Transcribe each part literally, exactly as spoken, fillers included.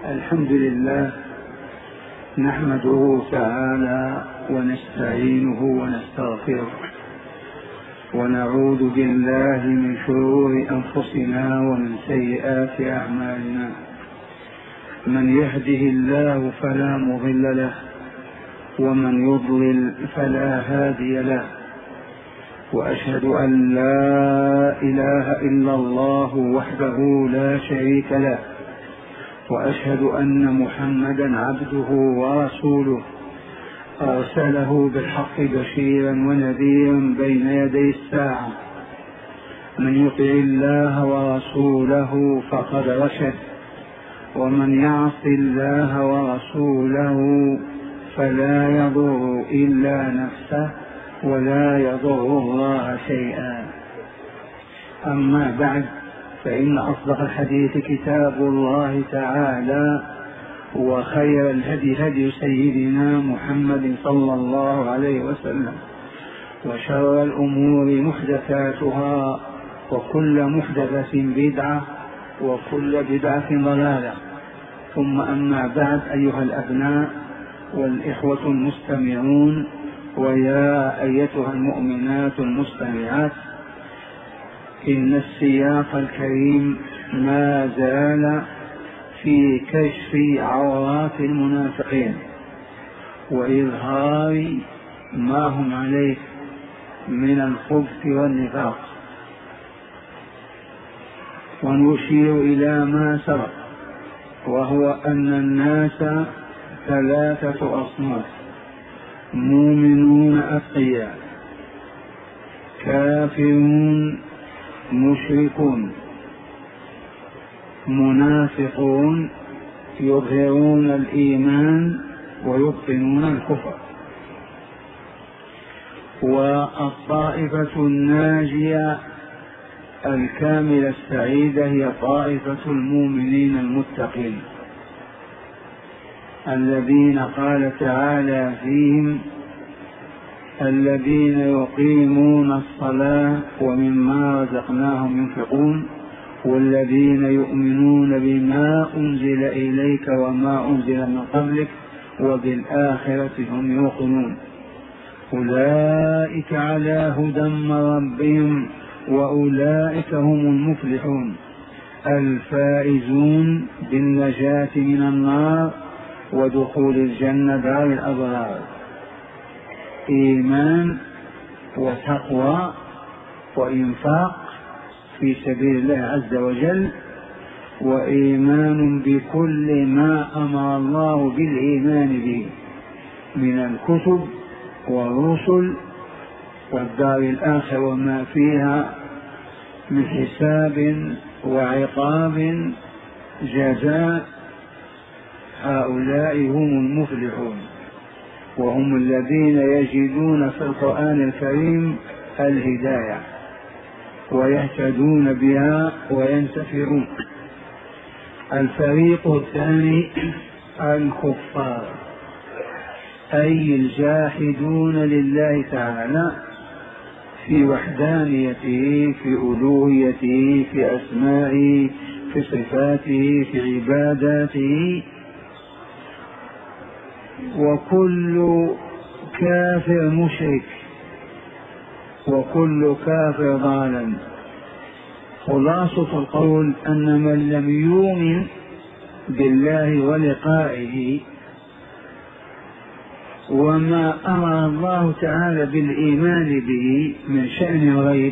الحمد لله نحمده تعالى ونستعينه ونستغفره ونعوذ بالله من شرور أنفسنا ومن سيئات أعمالنا. من يهده الله فلا مضل له ومن يضلل فلا هادي له، وأشهد أن لا إله إلا الله وحده لا شريك له، وأشهد أن محمدا عبده ورسوله أرسله بالحق بشيرا ونذيرا بين يدي الساعة. من يطع الله ورسوله فقد رشد، ومن يعص الله ورسوله فلا يضر إلا نفسه ولا يضر الله شيئا. أما بعد، فإن أصدق الحديث كتاب الله تعالى، وخير الهدي هدي سيدنا محمد صلى الله عليه وسلم، وشر الأمور محدثاتها، وكل محدثة بدعة، وكل بدعة ضلالة. ثم أما بعد، أيها الأبناء والإخوة المستمعون، ويا أيتها المؤمنات المستمعات، إن السياق الكريم ما زال في كشف عورات المنافقين وإظهار ما هم عليه من الخبث والنفاق، ونشير إلى ما سبق، وهو أن الناس ثلاثة أصناف: مؤمنون أتقياء، كافرون مشركون، منافقون يظهرون الإيمان ويبطنون الكفر. والطائفة الناجية الكاملة السعيدة هي طائفة المؤمنين المتقين، الذين قال تعالى فيهم: الذين يقيمون الصلاة ومما رزقناهم ينفقون، والذين يؤمنون بما أنزل إليك وما أنزل من قبلك وبالآخرة هم يوقنون، أولئك على هدى من ربهم وأولئك هم المفلحون، الفائزون بالنجاة من النار ودخول الجنة دار الأبرار. إيمان وتقوى وإنفاق في سبيل الله عز وجل، وإيمان بكل ما أمر الله بالإيمان به من الكتب والرسل والدار الآخرة وما فيها من حساب وعقاب جزاء. هؤلاء هم المفلحون، وهم الذين يجدون في القرآن الكريم الهداية ويهتدون بها وينتفعون. الفريق الثاني الكفار، أي الجاحدون لله تعالى في وحدانيته، في ألوهيته، في أسمائه، في صفاته، في عباداته. وكل كافر مشرك وكل كافر ضال. خلاصة القول أن من لم يؤمن بالله ولقائه وما أمر الله تعالى بالإيمان به من شأن الغيب،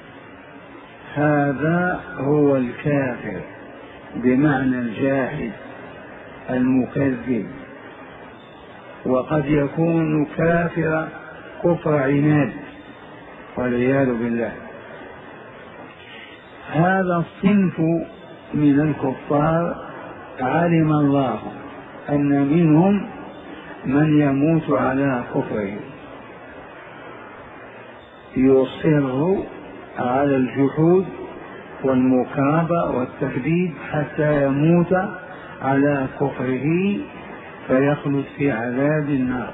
هذا هو الكافر بمعنى الجاحد المكذب. وقد يكون كافر كفر عناد والعياذ بالله. هذا الصنف من الكفار علم الله أن منهم من يموت على كفره، يصر على الجحود والمكابرة والتكذيب حتى يموت على كفره فيخلد في عذاب النار.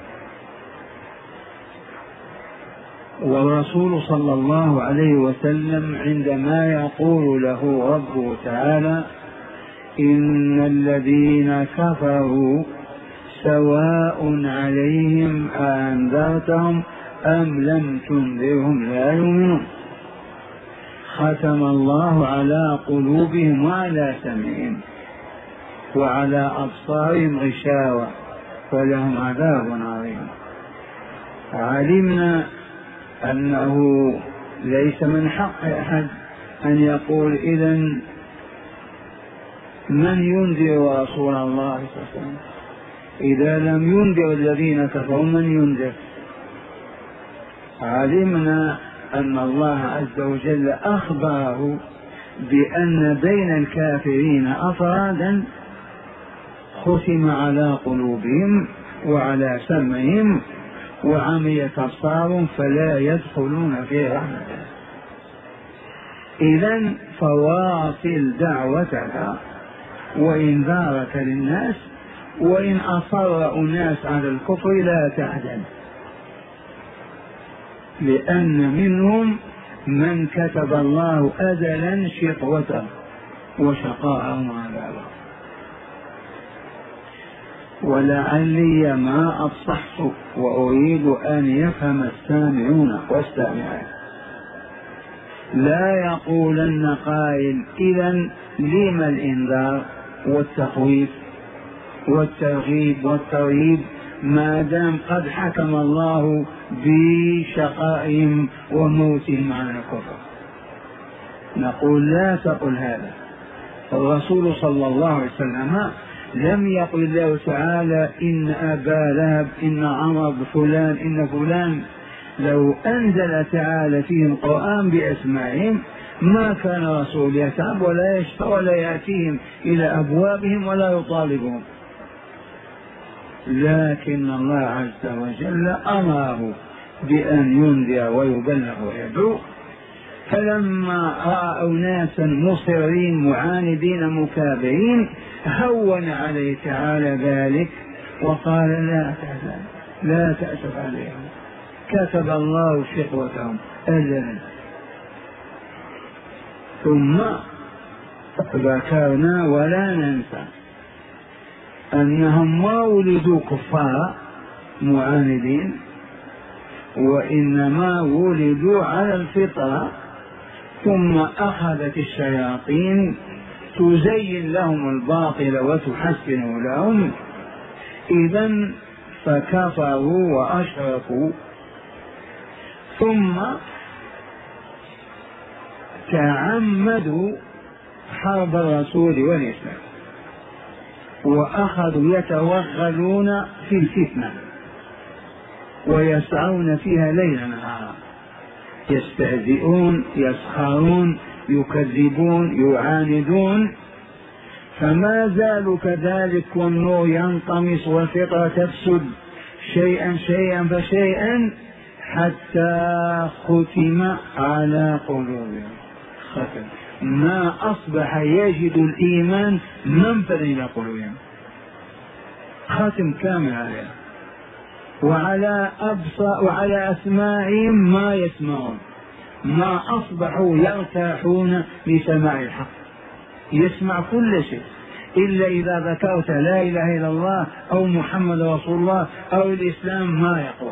والرسول صلى الله عليه وسلم عندما يقول له ربه تعالى: إن الذين كفروا سواء عليهم أنذرتهم أم لم تنذرهم لا يؤمنون ختم الله على قلوبهم وعلى سمعهم وعلى أبصارهم غشاوة ولهم عذاب عظيم. علمنا أنه ليس من حق أحد أن يقول إذن من ينذر رسول الله صلى الله عليه وسلم؟ إذا لم ينذر الذين كفروا من ينذر؟ علمنا أن الله عز وجل أخبره بأن بين الكافرين أفرادا ختم على قلوبهم وعلى سمعهم وعميت أبصارهم فلا يدخلون في رحمته. إذن فواصل دعوتك وإنذارك للناس، وإن أصر أناس على الكفر لا تحزن، لأن منهم من كتب الله أزلا شقوته وشقاءه وعذابه. ولعلي ما أفصحت وأريد أن يفهم السامعون والسامعات. لا يقولن قائل إذن لم الإنذار والتخويف والترغيب والترهيب ما دام قد حكم الله بشقائهم وموتهم على الكفر؟ نقول لا تقل هذا. الرسول صلى الله عليه وسلم لم يقل الله تعالى إن أبا لهب إن عمر فلان إن فلان. لو أنزل تعالى فيهم القرآن بأسمائهم ما كان رسول يتعب ولا يشفى ولا يأتيهم إلى أبوابهم ولا يطالبهم، لكن الله عز وجل أمره بأن ينذر ويبلغ ويدعو. فلما رأوا ناسا مصرين معاندين مكابرين هون عليه تعالى ذلك وقال لا تحزن لا تأسف عليهم كتب الله شقوتهم أجلا. ثم ذكرنا ولا ننسى أنهم ما ولدوا كفار معاندين، وإنما ولدوا على الفطرة، ثم أخذت الشياطين تزين لهم الباطل وتحسن لهم، إذن فكفروا وأشركوا، ثم تعمدوا حرب الرسول والإسلام وأخذوا يتوغلون في الفتنة ويسعون فيها ليلا نهارا، يستهزئون يسخرون يكذبون يعاندون، فما زالوا كذلك والنور ينطمس والفطرة تفسد شيئا شيئا فشيئا حتى ختم على قلوبهم. ختم ما أصبح يجد الإيمان منفذا إلى قلوبهم، ختم كامل عليها، وعلى أبصار وعلى أسماعهم ما يسمعون، ما أصبحوا يرتاحون لسماع الحق، يسمع كل شيء إلا إذا ذكرت لا إله إلا الله أو محمد رسول الله أو الإسلام ما يقوى.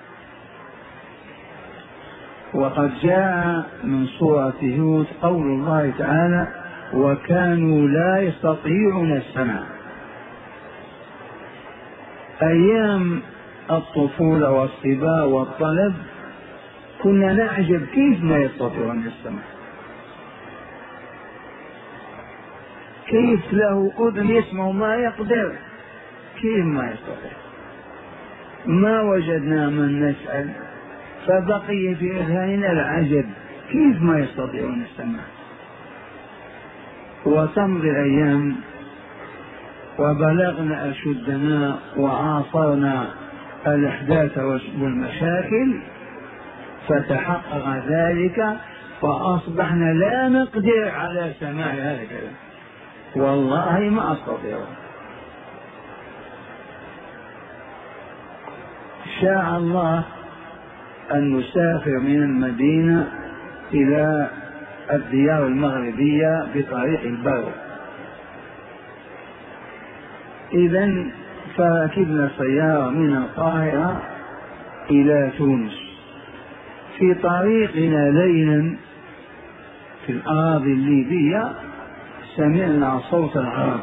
وقد جاء من سورة هود قول الله تعالى وكانوا لا يستطيعون السمع. أيام الطفولة والصبا والطلب كنا نعجب كيف ما يستطيعون السمع، كيف له أذن يسمع ما يقدر، كيف ما يستطيع. ما وجدنا من نسأل فبقي في أذهاننا العجب كيف ما يستطيعون السمع. وتمضي الأيام وبلغنا أشدنا وعاصرنا الأحداث والمشاكل فتحقق ذلك فأصبحنا لا نقدر على سماع هذا الكلام، والله ما أستطيع. شاء الله أن نسافر من المدينة إلى الديار المغربية بطريق البر، إذن فركبنا السيارة من القاهرة إلى تونس. في طريقنا ليلا في الأراضي الليبية سمعنا صوت العرب،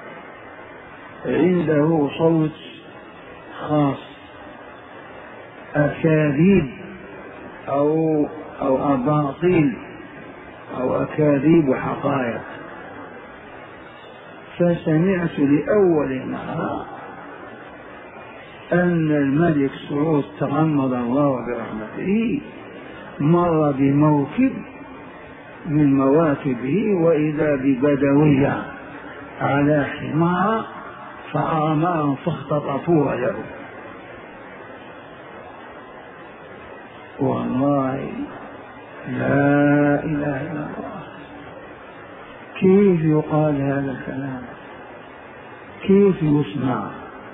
عنده صوت خاص، أكاذيب أو أو أباطيل أو أكاذيب وحقائق. فسمعت لأول مرة أن الملك سعود تغمد الله برحمته مر بموكب من مواكبه، وإذا ببدوية على حمار فأمرهم فاختطفوها له. والله لا إله إلا الله، كيف يقال هذا الكلام؟ كيف يسمع؟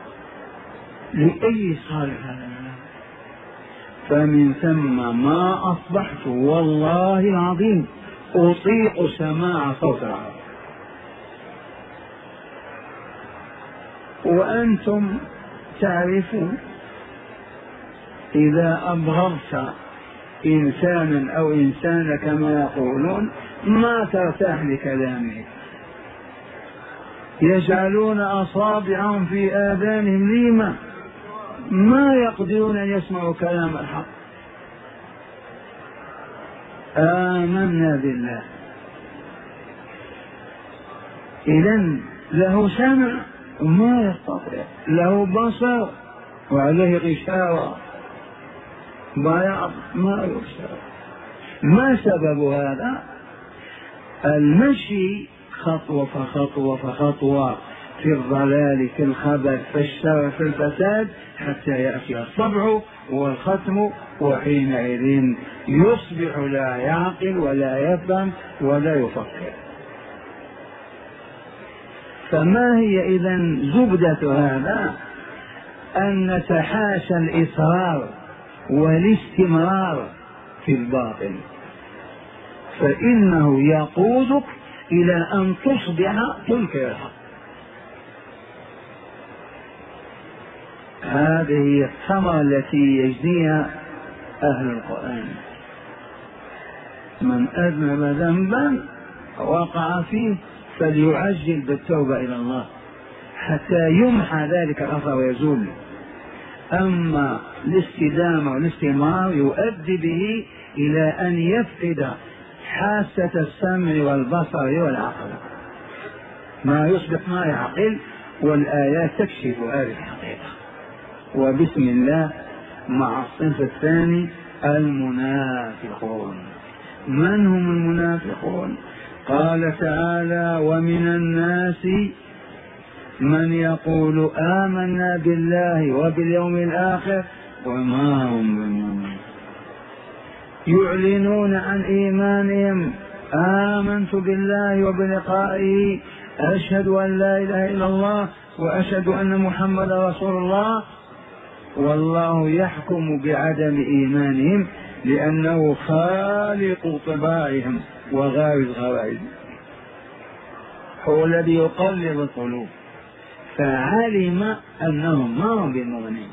لأي صالح هذا الكلام؟ فمن ثم ما أصبحت والله العظيم أطيق سماع صوت العرب. وأنتم تعرفون إذا أبغضت إنسانا أو إنسان كما يقولون ما ترتاح لكلامه، يجعلون أصابعهم في آذانهم لما ما يقدرون أن يسمعوا كلام الحق. آمنا بالله. إذن له سمع وما يستطيع، له بصر وعليه غشاوة بياض ما يبصر. ما سبب هذا؟ المشي خطوة فخطوة فخطوة في الضلال في الخبث في الشر في الفساد حتى يأتي الصبح والختم، وحينئذ يصبح لا يعقل ولا يفهم ولا يفكر. فما هي إذن زبدة هذا؟ أن نتحاشى الإصرار والاستمرار في الباطل، فإنه يقودك إلى أن تصبح تنكر الحق. هذه هي الثمرة التي يجنيها أهل القرآن. من أذنب ذنبا وقع فيه فليعجل بالتوبة إلى الله حتى يمحى ذلك الأثر ويزول. أما الاستدامة والاستمرار يؤدي به إلى أن يفقد حاسة السمع والبصر والعقل، ما يصبح ما يعقل، والآيات تكشف هذه الحقيقة. وبسم الله مع الصنف الثاني المنافقون. من هم المنافقون؟ قال تعالى: ومن الناس من يقول آمنا بالله وباليوم الآخر وما هم بمؤمنين، يعلنون عن إيمانهم: آمنت بالله وبلقائه، أشهد أن لا إله إلا الله وأشهد أن محمد رسول الله، والله يحكم بعدم إيمانهم لأنه خالق طباعهم وغارز غرائزهم، هو الذي يقلب القلوب، فعلم أنهم ما هم بالمؤمنين.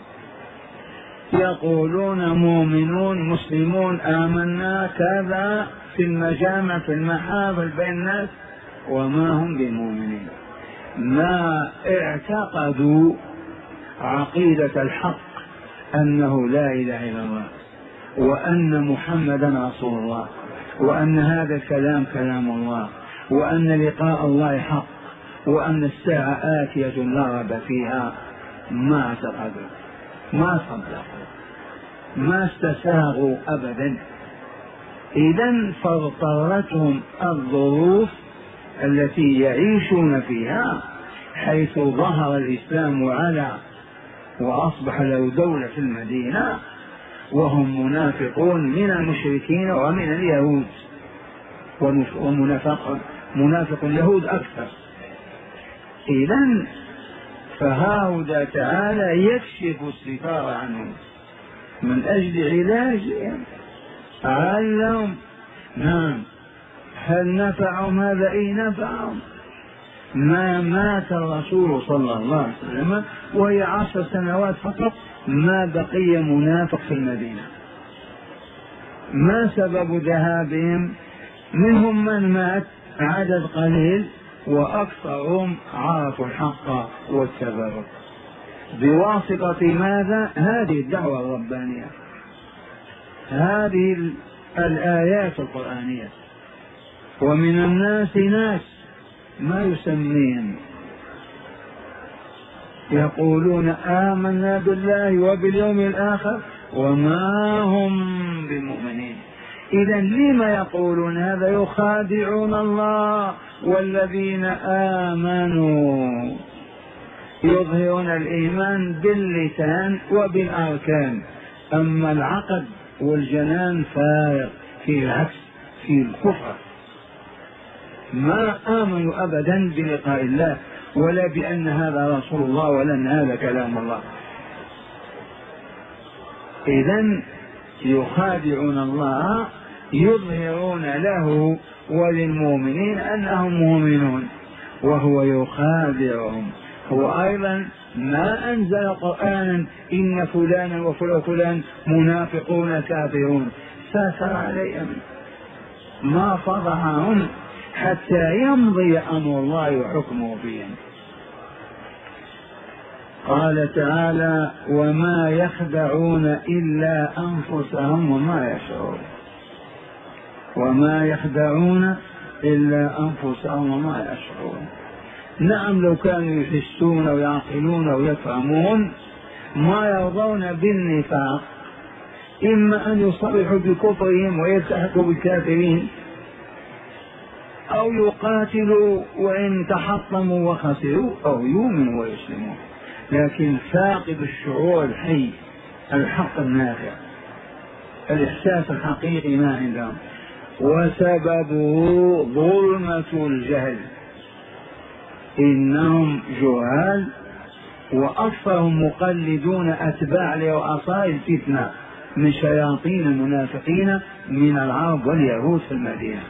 يقولون مؤمنون مسلمون آمنا كذا في المجامع في المحافل بين الناس وما هم بالمؤمنين، ما اعتقدوا عقيدة الحق أنه لا إله إلا الله وأن محمدا رسول الله وأن هذا الكلام كلام الله وأن لقاء الله حق وأن الساعة آتية لا ريب فيها. ما اعتقدوا، ما صدقوا، ما استساغوا أبدا. إذن فاضطرتهم الظروف التي يعيشون فيها، حيث ظهر الإسلام وعلى وأصبح له دولة في المدينة، وهم منافقون من المشركين ومن اليهود، ومنافق منافق اليهود أكثر. إذن فهذا تعالى يكشف الستار عنهم من أجل علاجهم. علهم نعم، هل نفعهم هذا؟ إيه نفعهم. ما مات الرسول صلى الله عليه وسلم وهي عشر سنوات فقط ما بقي منافق في المدينة. ما سبب ذهابهم؟ منهم من مات عدد قليل، وأكثرهم عرفوا الحق واتبعوا بواسطة ماذا؟ هذه الدعوة الربانية، هذه الآيات القرآنية. ومن الناس ناس ما يسميهم يقولون آمنا بالله وباليوم الآخر وما هم بمؤمنين. إذا لما يقولون هذا؟ يخادعون الله والذين آمنوا، يظهرون الإيمان باللسان وبالأركان، أما العقد والجنان فارغ في العكس في الكفر. ما آمنوا أبدا بلقاء الله ولا بأن هذا رسول الله ولا أن هذا كلام الله. إذن يخادعون الله، يظهرون له وللمؤمنين أنهم مؤمنون وهو يخادعهم. هو أيضا ما أنزل قرآنا إن فلانا وفلان منافقون كافرون، سافر عليهم ما فضحهم حتى يمضي أمر الله وحكمه فيهم. قال تعالى وما يخدعون إلا أنفسهم وما يشعرون. وما يخدعون إلا أنفسهم وما يشعرون. نعم لو كانوا يحسون ويعقلون ويفهمون ما يرضون بالنفاق، إما أن يصرحوا بكفرهم ويلتحقوا بالكافرين، أو يقاتلوا وإن تحطموا وخسروا، أو يؤمنوا ويسلموا. لكن فاقد الشعور الحي الحق النافع الإحساس الحقيقي ما عندهم، وسببه ظلمة الجهل. إنهم جهال وأكثرهم مقلدون أتباع لرؤساء الفتنة من شياطين المنافقين من العرب واليهود في المدينة.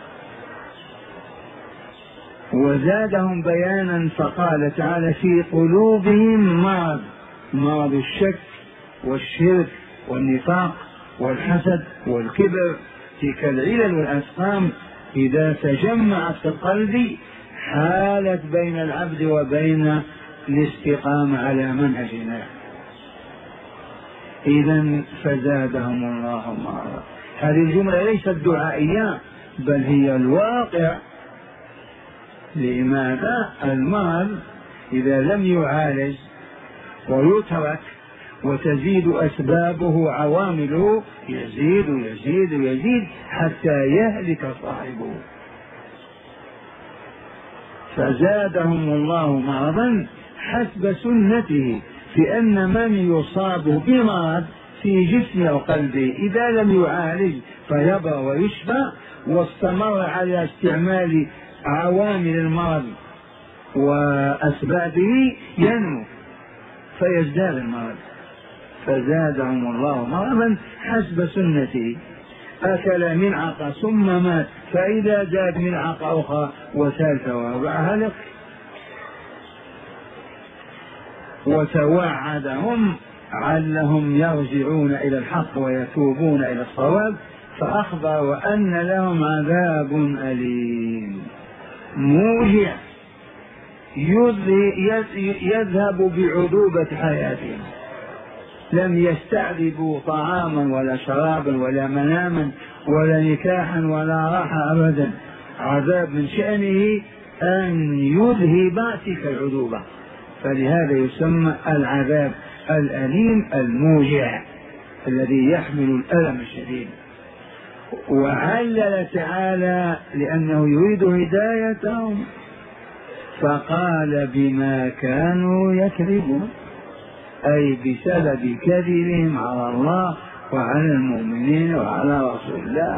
وزادهم بيانا فقال تعالى في قلوبهم مرض، مرض الشك والشرك والنفاق والحسد والكبر، تلك العلل والأسقام إذا تجمعت في القلب حالت بين العبد وبين الاستقامة على منهج الله. إذا فزادهم الله مرضا. هذه الجملة ليست دعائية بل هي الواقع. لماذا؟ المرض إذا لم يعالج ويترك وتزيد أسبابه عوامله يزيد ويزيد ويزيد حتى يهلك صاحبه. فزادهم الله مرضا حسب سنته، في أن من يصاب بمرض في جسمه أو قلبه إذا لم يعالج فيبرأ ويشفى واستمر على استعمال عوامل المرض وأسبابه ينمو فيزداد المرض. فزادهم الله مرضا حسب سنته. أكل ملعقة ثم مات، فإذا زاد ملعقة أخرى وثالثة ورابعة هلك. وتوعدهم علهم يرجعون إلى الحق ويتوبون إلى الصواب، فأخبر أن لهم عذاب أليم موجع يذهب بعذوبة حياتهم. لم يستعذبوا طعاما ولا شرابا ولا مناما ولا نكاحا ولا راحة أبدا. عذاب من شأنه أن يذهب تلك العذوبة، فلهذا يسمى العذاب الأليم الموجع الذي يحمل الألم الشديد. وعلل تعالى لأنه يريد هدايتهم فقال بما كانوا يكذبون، أي بسبب كذبهم على الله وعلى المؤمنين وعلى رسول الله.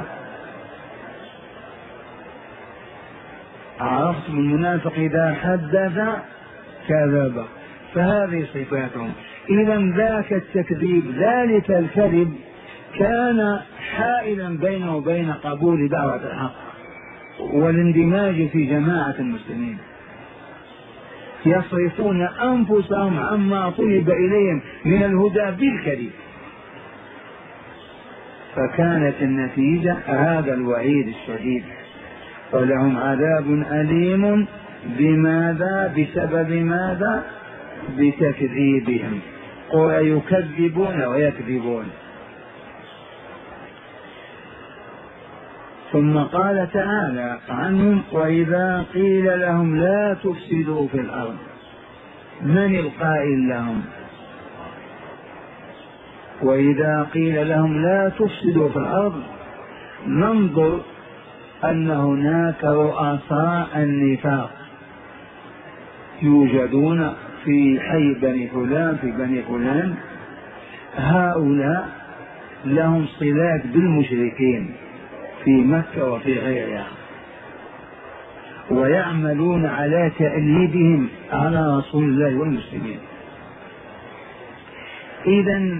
عرفتم المنافق إذا حدث كذب، فهذه صفاتهم. إذا ذاك التكذيب ذلك الكذب كان حائلا بينه وبين قبول دعوة الحق والاندماج في جماعة المسلمين. يصرفون أنفسهم عما طلب إليهم من الهدى بالكذب. فكانت النتيجة هذا الوعيد الشديد، ولهم عذاب أليم. بماذا؟ بسبب ماذا؟ بتكذيبهم. ويكذبون ويكذبون. ثم قال تعالى عنهم: وإذا قيل لهم لا تفسدوا في الأرض. من القائل لهم؟ وإذا قيل لهم لا تفسدوا في الأرض، ننظر أن هناك رؤساء النفاق يوجدون في حي بني فلان في بني فلان، هؤلاء لهم صلات بالمشركين في مكة وفي غيرها، ويعملون على تأليبهم على رسول الله والمسلمين. إذن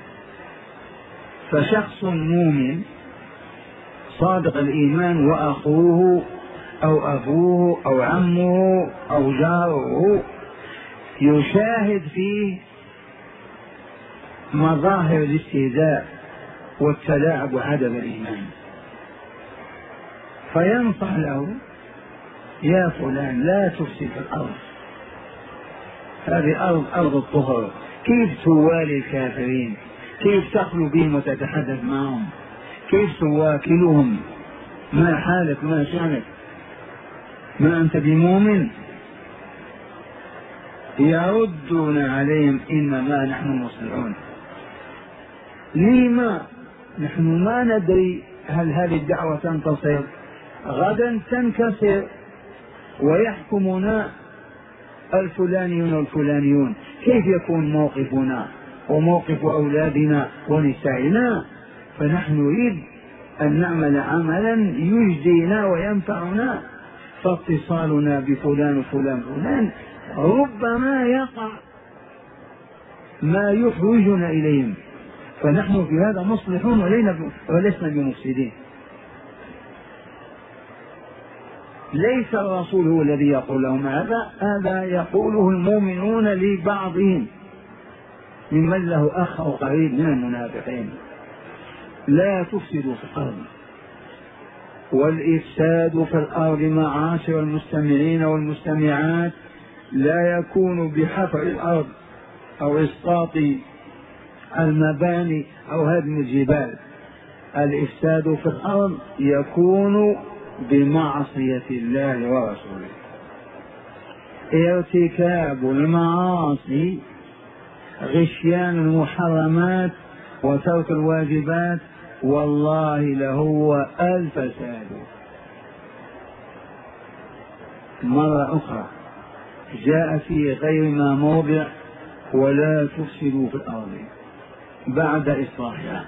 فشخص مؤمن صادق الإيمان وأخوه أو أبوه أو عمه أو جاره يشاهد فيه مظاهر الاستهزاء والتلاعب وعدم الإيمان، فينصح له: يا فلان لا تفسد في الأرض، هذه أرض أرض الطهر، كيف توالي الكافرين؟ كيف تخلو بهم وتتحدث معهم؟ كيف تواكلهم؟ ما حالك؟ ما شأنك؟ ما أنت بمؤمن؟ يردون عليهم: إنما نحن مصلحون. لما؟ نحن ما ندري هل هذه الدعوة تنتصر، غدا تنكسر ويحكمنا الفلانيون والفلانيون، كيف يكون موقفنا وموقف أولادنا ونسائنا؟ فنحن نريد أن نعمل عملا يجدينا وينفعنا، فاتصالنا بفلان وفلان فلان ربما يقع ما يحوجنا إليهم، فنحن في هذا مصلحون ولسنا بمفسدين. ليس الرسول هو الذي يقول لهم هذا، هذا يقوله المؤمنون لبعضهم ممن له أخ أو قريب من المنافقين: لا تفسدوا في الأرض. والإفساد في الأرض معاشر المستمعين والمستمعات لا يكون بحفر الأرض أو إسقاط المباني أو هدم الجبال. الإفساد في الأرض يكون بمعصية الله ورسوله، ارتكاب المعاصي، غشيان المحرمات وترك الواجبات، والله لهو الفساد. مرة أخرى جاء في غير ما موضع: ولا تفسدوا في الأرض بعد إصلاحها.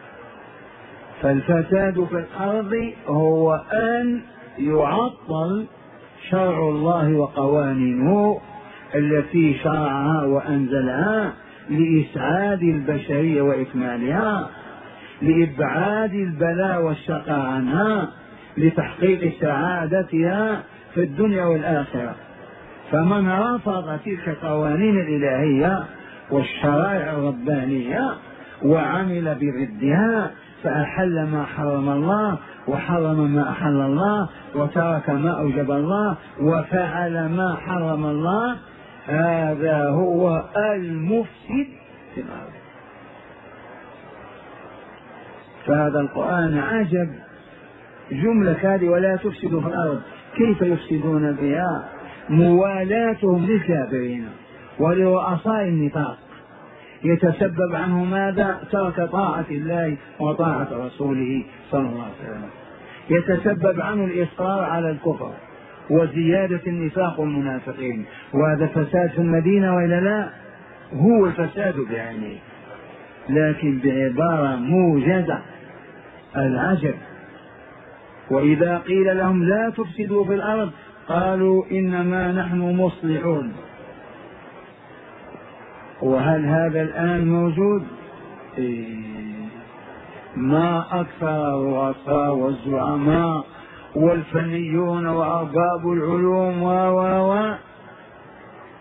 فالفساد في الأرض هو أن يعطل شرع الله وقوانينه التي شرعها وأنزلها لإسعاد البشرية وإكمالها، لإبعاد البلاء والشقاء عنها، لتحقيق سعادتها في الدنيا والآخرة. فمن رفض تلك القوانين الإلهية والشرائع الربانية وعمل بضدها فأحل ما حرم الله وحرم ما أحل الله وترك ما أوجب الله وفعل ما حرم الله، هذا هو المفسد في الأرض. فهذا القرآن عجب، جملة هذه: ولا تفسدوا في الأرض، كيف يفسدون بها؟ موالاتهم للكافرين ولرؤساء النفاق يتسبب عنه ماذا؟ ترك طاعة الله وطاعة رسوله صلى الله عليه وسلم، يتسبب عنه الإصرار على الكفر وزيادة النفاق والمنافقين، وهذا فساد في المدينة وإلا لا؟ هو الفساد بعينه، لكن بعبارة موجزة. العجب: وإذا قيل لهم لا تفسدوا في الأرض قالوا إنما نحن مصلحون. وهل هذا الآن موجود؟ إيه، ما أكثر الرؤساء والزعماء والفنيون وأرباب العلوم و و و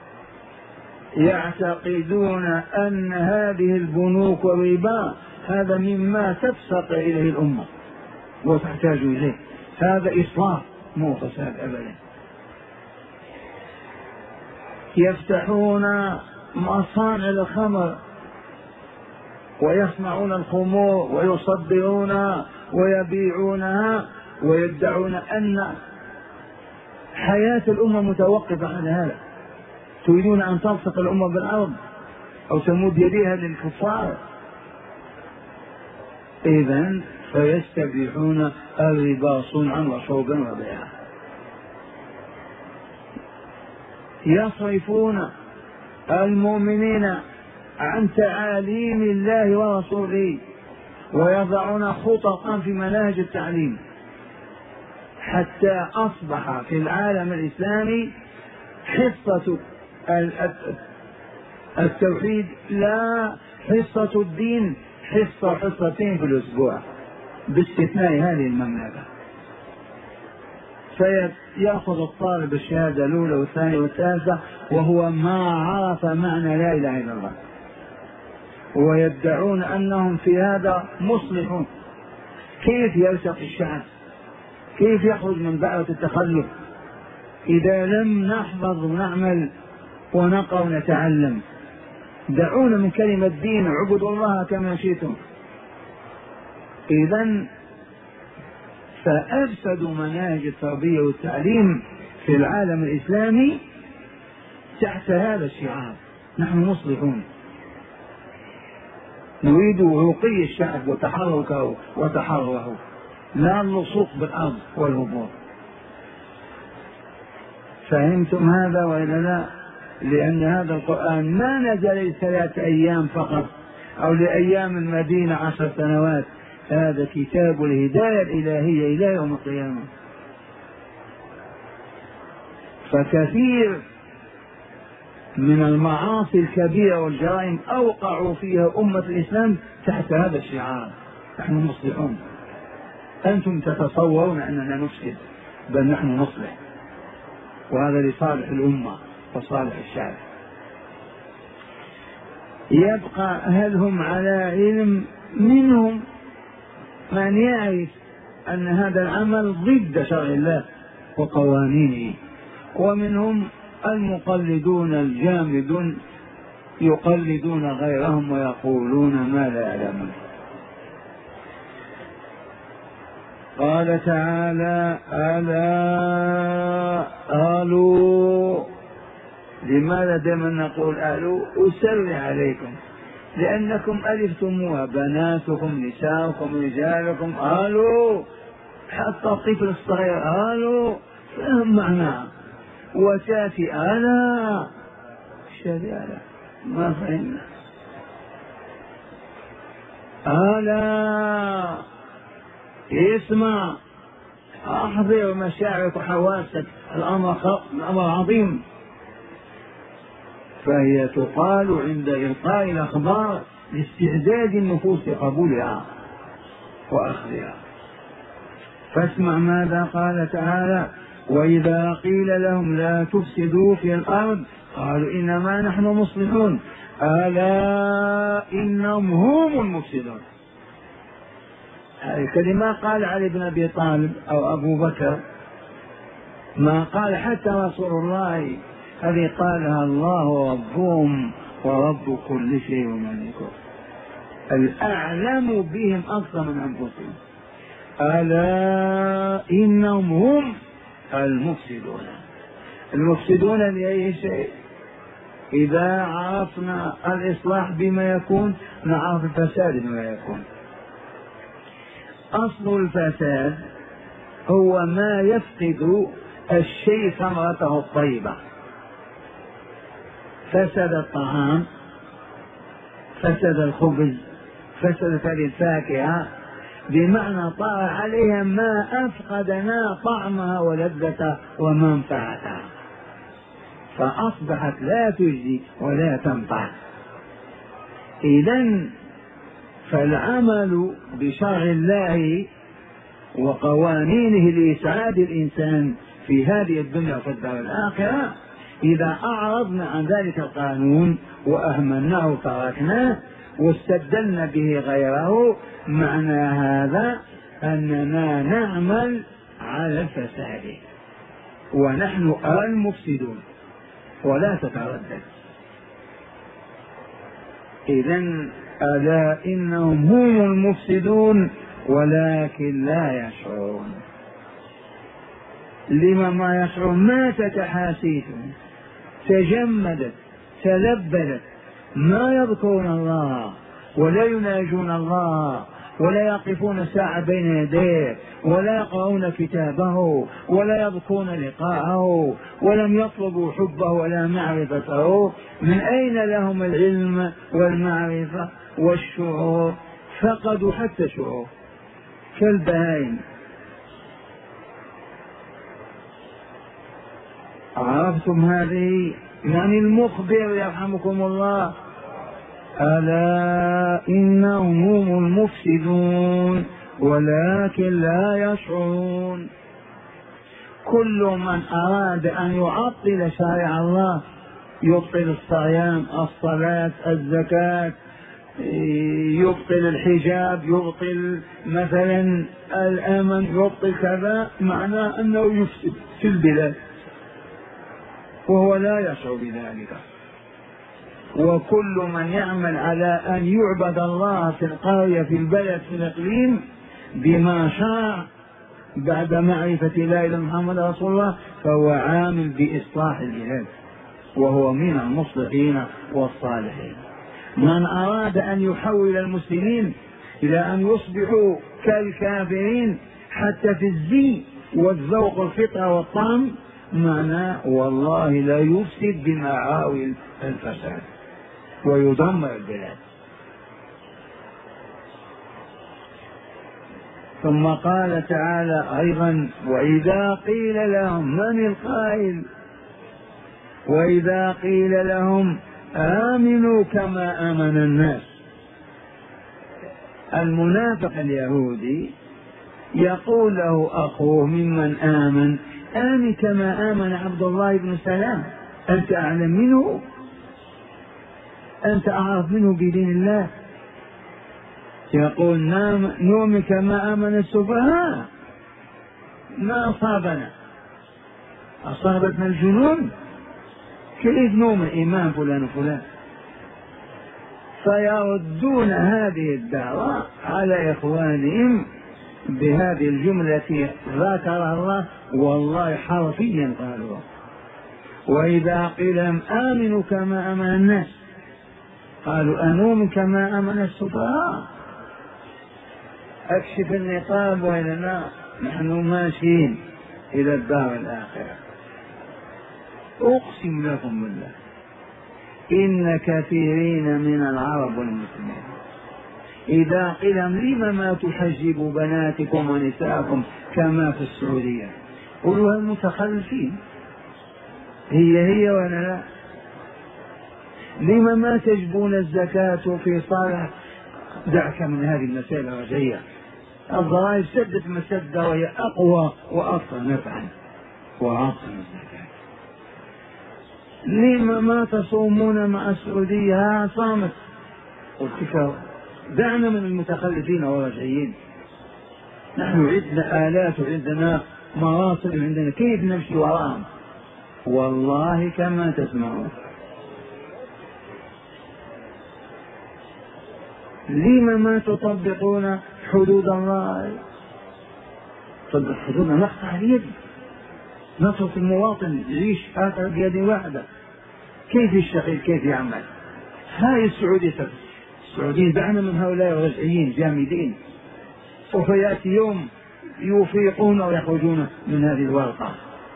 يعتقدون أن هذه البنوك والربا هذا مما تفسق إليه الأمة وتحتاج إليه، هذا إصلاح مو فساد أبدا. يفتحون مصانع الخمر ويصنعون الخمور ويصدرونها ويبيعونها ويدعون أن حياة الأمة متوقفة على هذا. تريدون أن تلصق الأمة بالأرض أو تمد يديها للكفار؟ إذن فيستبيحون الربا صنعا وشوبا وبيعا. يصرفون المؤمنين عن تعاليم الله ورسوله ويضعون خططا في مناهج التعليم، حتى أصبح في العالم الإسلامي حصة التوحيد لا حصة الدين، حصة حصتين في الأسبوع باستثناء هذه المملكة. فيأخذ الطالب الشهادة الأولى والثانية والثالثة وهو ما عرف معنى لا إله إلا الله، ويدعون أنهم في هذا مصلحون. كيف يرتقي الشعب؟ كيف يخرج من دعوة التخلف إذا لم نحفظ ونعمل ونقرأ ونتعلم؟ دعونا من كلمة دين، اعبدوا الله كما شئتم. إذن فأفسدوا مناهج التربية والتعليم في العالم الإسلامي تحت هذا الشعار: نحن مصلحون، نريد رقي الشعب وتحركه وتحرره، لا اللصوق بالأرض والهبوط. فهمتم هذا وإلا لا؟ لأن هذا القرآن ما نزل لثلاثة أيام فقط أو لأيام المدينة عشر سنوات، هذا كتاب الهداية الإلهية إلى يوم القيامة. فكثير من المعاصي الكبيرة والجرائم أوقعوا فيها أمة الإسلام تحت هذا الشعار: نحن مصلحون. أنتم تتصورون أننا نفسد، بل نحن نصلح، وهذا لصالح الأمة وصالح الشعب. يبقى هل هم على علم؟ منهم من يعرف أن هذا العمل ضد شرع الله وقوانينه، ومنهم المقلدون الجامدون يقلدون غيرهم ويقولون ما لا يعلمون. قال تعالى: ألا قالوا. لماذا دائما نقول قالوا؟ أسر عليكم، لأنكم ألفتموها، بناتكم نساؤكم رجالكم، قالوا حتى الطفل الصغير قالوا، فهم معناها. وتاتي ألا شريعة ما فهمنا. ألا اسمع، أحضر مشاعرك وحواسك، الأمر الأمر عظيم. فهي تقال عند إلقاء الأخبار لاستعداد النفوس لقبولها وأخذها. فاسمع ماذا قال تعالى: وإذا قيل لهم لا تفسدوا في الأرض قالوا إنما نحن مصلحون ألا إنهم هم المفسدون. هذه الكلمة قال علي بن أبي طالب أو أبو بكر، ما قال حتى رسول الله، هذه قالها الله ربهم ورب كل شيء وملكه، الأعلم بهم أكثر من أنفسهم. ألا إنهم هم المفسدون. المفسدون لأي شيء؟ إذا عرفنا الإصلاح بما يكون نعرف الفساد بما يكون. أصل الفساد هو ما يفقد الشيء ثمرته الطيبة. فسد الطعام، فسد الخبز، فسدت الفاكهة، بمعنى طار عليها ما أفقدنا طعمها ولذتها ومنفعتها، فأصبحت لا تجزي ولا تنفع. إذن فالعمل بشرع الله وقوانينه لإسعاد الإنسان في هذه الدنيا وفي الدار الآخرة إذا أعرضنا عن ذلك القانون وأهملناه وتركناه واستبدلنا به غيره، معنى هذا أننا نعمل على الفساد ونحن المفسدون، ولا تتردد. إذن ألا إنهم هم المفسدون ولكن لا يشعرون. لما ما يشعرون؟ ماتت أحاسيسهم، تجمدت، تلبدت، ما يذكرون الله ولا يناجون الله ولا يقفون ساعة بين يديه ولا يقرؤون كتابه ولا يذكرون لقاءه ولم يطلبوا حبه ولا معرفته. من أين لهم العلم والمعرفة والشعور؟ فقدوا حتى شعور كالبهائم. عرفتم هذه؟ من المخبر يرحمكم الله؟ ألا إنهم هم المفسدون ولكن لا يشعرون. كل من أراد أن يعطل شرائع الله، يبطل الصيام، الصلاة، الزكاة، يبطل الحجاب، يبطل مثلا الأمن، يبطل كذا، معناه أنه يفسد في البلاد وهو لا يشعر بذلك. وكل من يعمل على أن يعبد الله في القرية، في البلد، في الإقليم بما شاء بعد معرفة لا إله إلا محمد رسول الله، فهو عامل بإصلاح البلاد وهو من المصلحين والصالحين. من أراد أن يحول المسلمين إلى أن يصبحوا كالكافرين حتى في الزي والذوق والفطرة والطعم، معناه والله لا يفسد بمعاول الفساد ويدمر البلاد. ثم قال تعالى أيضا: وإذا قيل لهم، من القائل؟ وإذا قيل لهم آمنوا كما آمن الناس. المنافق اليهودي يقول له أخوه ممن آمن: آمن كما آمن عبد الله بن سلام، أنت أعلم منه، أنت أعرف منه بدين الله. يقول: نؤمن كما آمن السفهاء، ما أصابنا، أصابتنا الجنون، كيف نؤمن إمام فلان وفلان؟ فيردون هذه الدعوة على إخوانهم بهذه الجملة التي ذكرها الله، والله حرفيا قالوا: وإذا قيل لهم آمنوا كما آمن الناس قالوا أنؤمن كما آمن السفهاء. أكشف النقاب وإننا نحن ماشيين إلى الدار الآخرة. أقسم لكم بالله إن كثيرين من العرب والمسلمين إذا قيل لم ما تحجبوا بناتكم ونساءكم كما في السعودية، قولوا المتخلفين، هي هي ولا لا؟ لما ما تجبون الزكاة في صالح؟ دعك من هذه المسائل الرجعية. الضرائب سدت مسدة وهي أقوى وأكثر نفعا وأعظم الزكاة. لما ما تصومون مع السعودية؟ صامت. قلت دعنا من المتخلفين والرجعيين. نحن عندنا آلات وعندنا مواصل وعندنا كيف نمشي وراهم؟ والله كما تسمعون. لما ما تطبقون حدود الله؟ طبق حدودنا نقطع اليد، نترك المواطن يعيش آخر بيد واحدة. كيف يشتغل؟ كيف يعمل؟ هاي السعودية. السعوديين دعنا من هؤلاء الرجعيين جامدين، سوف يأتي يوم يفيقون ويخرجون من هذه الورطة.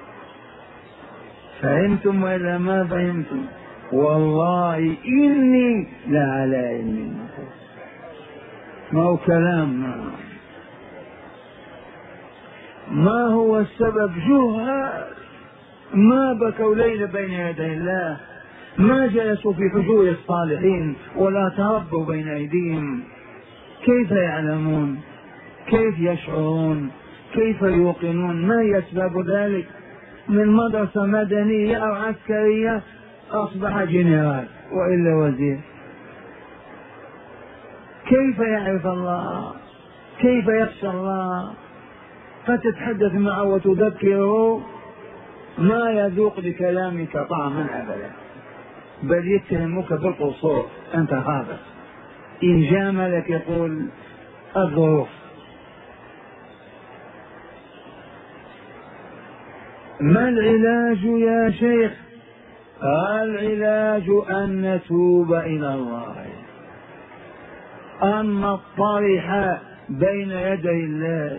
فهمتم وإلا ما فهمتم؟ والله إني لعلى علم، ما هو كلام. ما هو السبب؟ جهال، ما بكوا ليلة بين يدي الله، ما جلسوا في حجور الصالحين ولا تربوا بين أيديهم. كيف يعلمون؟ كيف يشعرون؟ كيف يوقنون؟ ما هي أسباب ذلك؟ من مدرسة مدنية أو عسكرية أصبح جنرال وإلا وزير. كيف يعرف الله؟ كيف يخشى الله؟ فتتحدث معه وتذكره ما يذوق لكلامك طعما أبدا، بل يتهمك بالقصور. أنت هذا إن جاملك يقول الظروف. ما العلاج يا شيخ؟ العلاج أن نتوب إلى الله، أن نطرح بين يدي الله.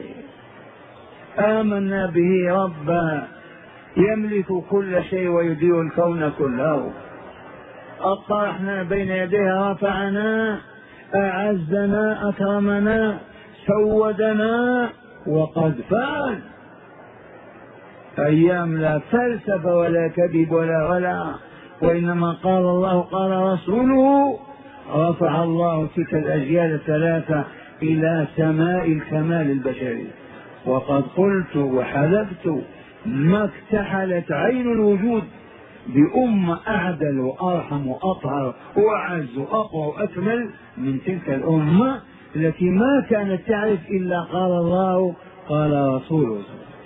آمنا به ربا يملك كل شيء ويدير الكون كله. أطرحنا بين يديه، رفعنا، أعزنا، أكرمنا، سودنا، وقد فعل. أيام لا فلسفة ولا كذب ولا ولا، وإنما قال الله قال رسوله. رفع الله تلك الأجيال الثلاثة إلى سماء الكمال البشري. وقد قلت وحلفت ما اكتحلت عين الوجود بأمة أعدل وأرحم وأطهر وأعز وأقوى وأكمل من تلك الأمة التي ما كانت تعرف إلا قال الله قال رسوله.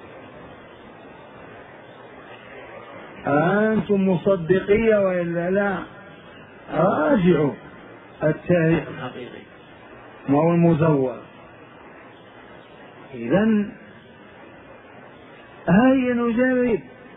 أنتم مصدقية وإلا لا؟ راجعوا التاريخ الحقيقي ما هو المزور. إذن هيا نجرب.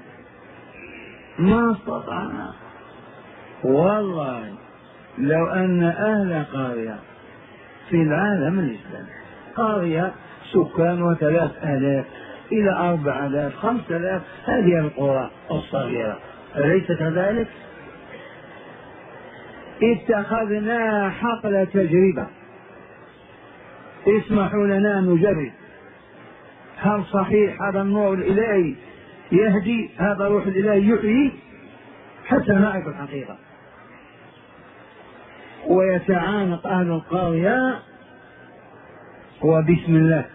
ما استطعنا. والله لو أن أهل قرية في العالم الإسلامي، قرية سكان ثلاث آلاف إلى أربع آلاف خمس آلاف، هذه القرى الصغيرة أليس كذلك؟ اتخذنا حقل تجربة. اسمحوا لنا نجرب هل صحيح هذا النور الإلهي يهدي، هذا الروح الإلهي يحيي، حتى نعرف الحقيقة. ويتعانق أهل القرية وبسم الله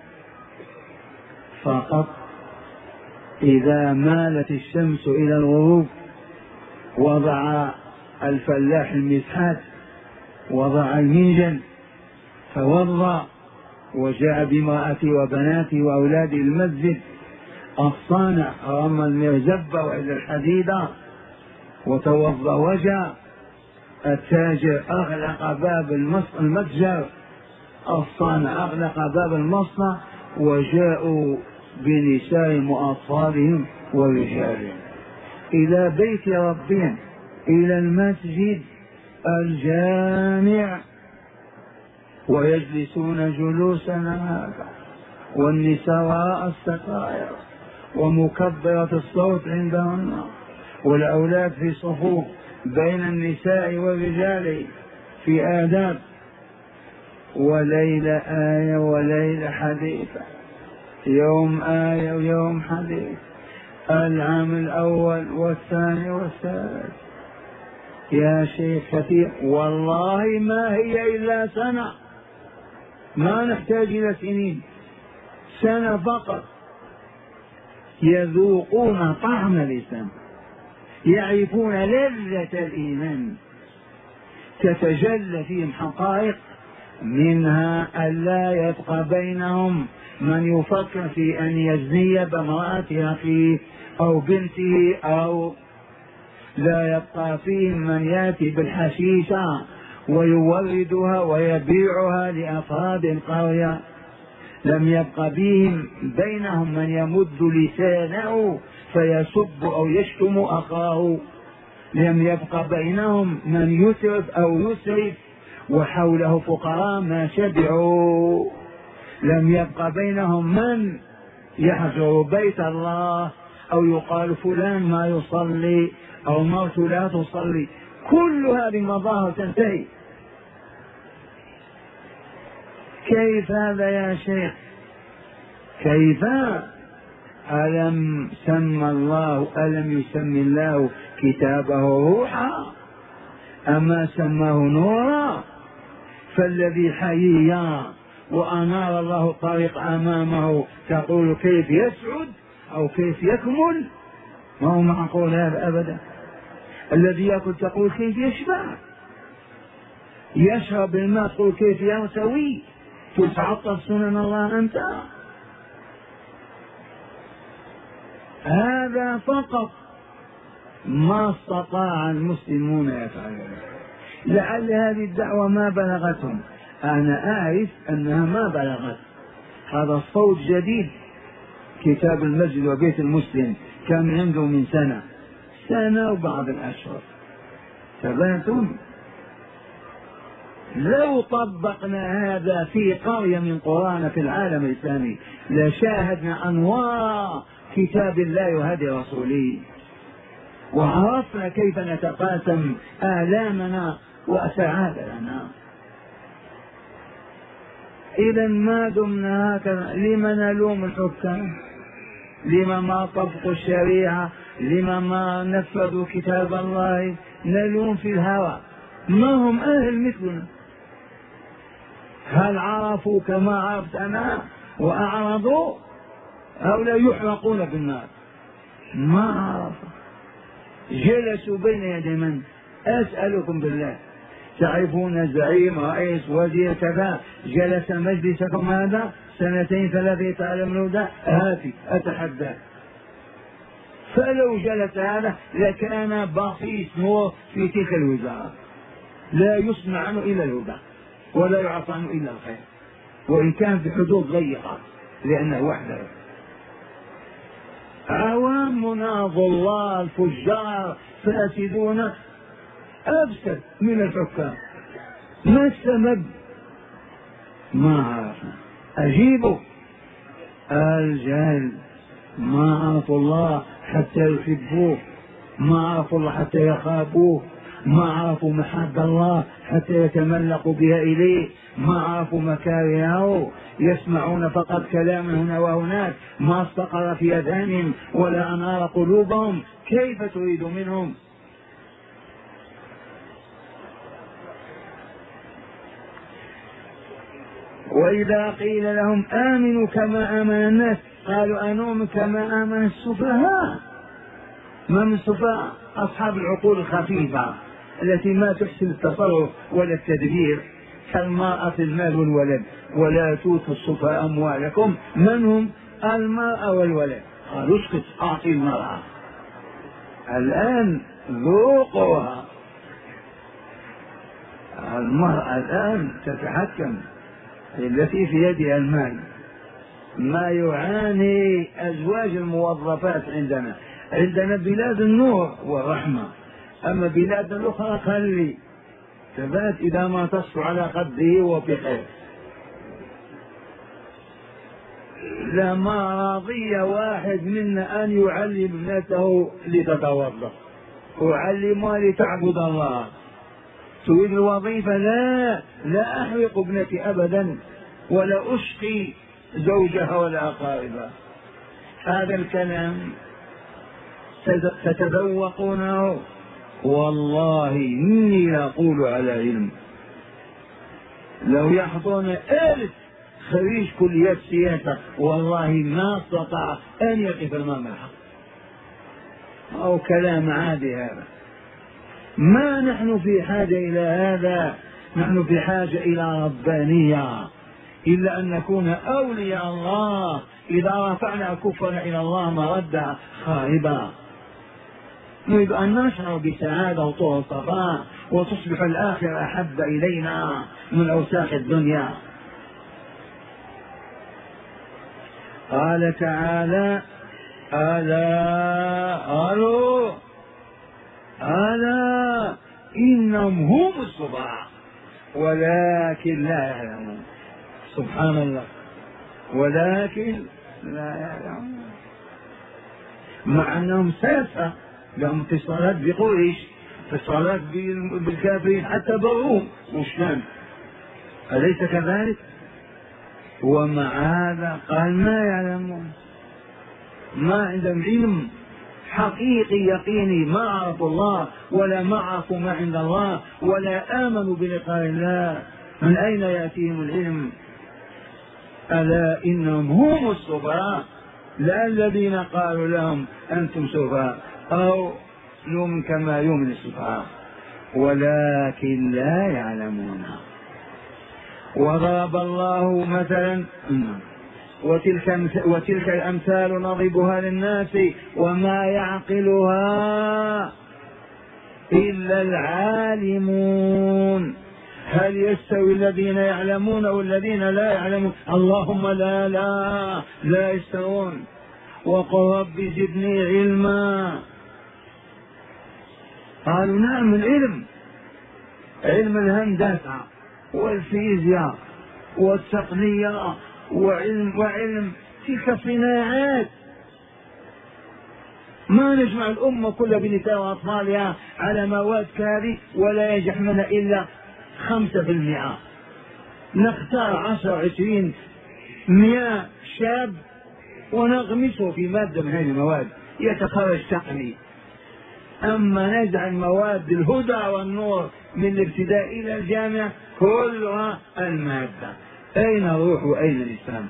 فقط. إذا مالت الشمس إلى الغروب وضع الفلاح المسحات، وضع المنجل، توضأ وجاء بامرأتي وبناتي وأولادي المسجد، الصانع رمى المرزبة وإلى الحديدة وتوضأ وجاء، التاجر أغلق باب المتجر، الصانع أغلق باب المصنع، وجاءوا بنسائهم وأطفالهم ورجالهم إلى بيت ربهم، إلى المسجد الجامع، ويجلسون جلوسنا هذا، والنساء وراء الستائر ومكبرة الصوت عندهن، والأولاد في صفوف بين النساء والرجال في آداب، وليلة آية وليلة حديثة، يوم آية ويوم حديث، العام الأول والثاني والثالث. يا شيخ كثير والله ما هي إلا سنة، ما نحتاج إلى سنين، سنة فقط يذوقون طعم الإسلام، يعرفون لذة الإيمان، تتجلى فيهم حقائق، منها ألا يبقى بينهم من يفكر في أن يزني بامرأة أخيه أو بنته، أو لا يبقى فيهم من يأتي بالحشيشة ويوردها ويبيعها لأفراد القرية، لم يبق بهم بينهم من يمد لسانه فيسب أو يشتم أخاه، لم يبق بينهم من يسرف أو يسرف وحوله فقراء ما شبعوا، لم يبق بينهم من يحجر بيت الله أو يقال فلان ما يصلي أو مرت لا تصلي. كل هذه المظاهر تنتهي. كيف هذا يا شيخ؟ كيف؟ ألم سمى الله ألم يسمي الله كتابه روحا؟ أما سماه نورا؟ فالذي حيي وأنار الله الطريق أمامه تقول كيف يسعد أو كيف يكمل؟ ما هو معقول هذا أبدا. الذي يأكل تقول كيف يشبع، يشرب الماء تقول كيف يرتوي، تتعطل سنن الله أنت. هذا فقط ما استطاع المسلمون يفعلون. لعل هذه الدعوة ما بلغتهم، أنا أعرف أنها ما بلغت. هذا الصوت جديد، كتاب المسجد وبيت المسلم كان عنده من سنة سنة وبعض الأشهر. تبعتم لو طبقنا هذا في قرية من قرانا في العالم الإسلامي لشاهدنا أنوار كتاب الله وهدي رسوله، وعرفنا كيف نتقاسم آلامنا وسعادتنا. إذا ما دمنا هكذا لما نلوم الحكام؟ لما ما طبقوا الشريعة؟ لما ما نفذوا كتاب الله؟ نلوم في الهوى. ما هم أهل مثلنا؟ هل عرفوا كما عرفت أنا وأعرضوا؟ أو لا يحرقون بالنار؟ ما عرفوا، جلسوا بين يدي من؟ أسألكم بالله، تعرفون زعيم رئيس وزير كذا جلس مجلسكم هذا سنتين ثلاثة يتعلم له؟ هاتي أتحدى. فلو جلس هذا لكان بصيص نور في تلك الوزارة، لا يسمع عنه إلا الهدى ولا يعرف عنه إلا الخير، وإن كان في حدود ضيقة لأنه وحده. عوامنا ضلال الفجار فاسدون أبسد من الحكام. ما السبب؟ ما عرفنا. أجيبوا الجهل، ما عرفوا الله حتى يحبوه، ما عرفوا الله حتى يخافوه، ما عرفوا محب الله حتى يتملقوا بها إليه، ما عرفوا مكارهه، يسمعون فقط كلام هنا وهناك ما استقر في أذهانهم ولا أنار قلوبهم. كيف تريد منهم؟ وإذا قيل لهم آمنوا كما آمن الناس قالوا أنؤمن كما آمن السفهاء. من السفهاء؟ أصحاب العقول الخفيفة التي ما تحسن التصرف ولا التدبير، كالمرأة في المال والولد. ولا توتوا السفهاء أموالكم. من هم؟ المرأة والولد. قالوا اسكت، أعطي المرأة. الآن ذوقوها، المرأة الآن تتحكم، التي في يدها المال. ما يعاني أزواج الموظفات عندنا، عندنا بلاد النور والرحمة، أما بلاد الأخرى خلي ثبات إذا ما تصف على قده وبخير. لما رضي واحد منا أن يعلم ابنته لتتوظف، أعلمها لتعبد الله. تريد الوظيفة؟ لا لا أحرق ابنتي أبدا ولا أشقي زوجها ولا أقاربها. هذا الكلام تتذوقونه، والله إني لأقول على علم. لو يحضرون ألف خريج كليات سياسة والله ما استطاع أن يقف أمام الحق. أو كلام عادي هذا. ما نحن في حاجة إلى هذا، نحن في حاجة إلى ربانية، إلا أن نكون أولياء الله. إذا رفعنا كفرنا إلى الله مردة خائبة. نريد أن نشعر بسعادة وطهر صفاء، وتصبح الآخرة أحب إلينا من أوساخ الدنيا. قال تعالى: ألا ألو ألا إنهم هم السفهاء ولكن لا يعلمون. سبحان الله، ولكن لا يعلمون. مع أنهم ساسة، لهم اتصالات بقريش، اتصالات بالكافرين، حتى بالروم وشام، أليس كذلك؟ ومع هذا قال ما يعلمون، ما عندهم علم حقيقي يقيني، ما عرفوا الله ولا ما عرفوا ما عند الله ولا آمنوا بلقاء الله. من أين يأتيهم العلم؟ ألا إنهم هم السفهاء لا الذين قالوا لهم أنتم سفهاء أو يؤمن كما يؤمن السفهاء، ولكن لا يعلمون. وضرب الله مثلا وتلك, وتلك الأمثال نضربها للناس وما يعقلها إلا العالمون. هل يستوي الذين يعلمون والذين لا يعلمون؟ اللهم لا لا لا يستوون. وقل رب زدني علما. قالوا نعم العلم، علم الهندسة والفيزياء والتقنية وعلم وعلم تلك صناعات ما نجمع الأمة كلها بنساء وأطفالها على مواد كهذه ولا ينجح منها إلا خمسة في المئة. نختار عشر عشرين مئة شاب ونغمسه في مادة من هذه المواد يتخرج تقني. أما نجعل مواد الهدى والنور من الابتداء إلى الجامعة كلها المادة. أين الروح وأين الإسلام؟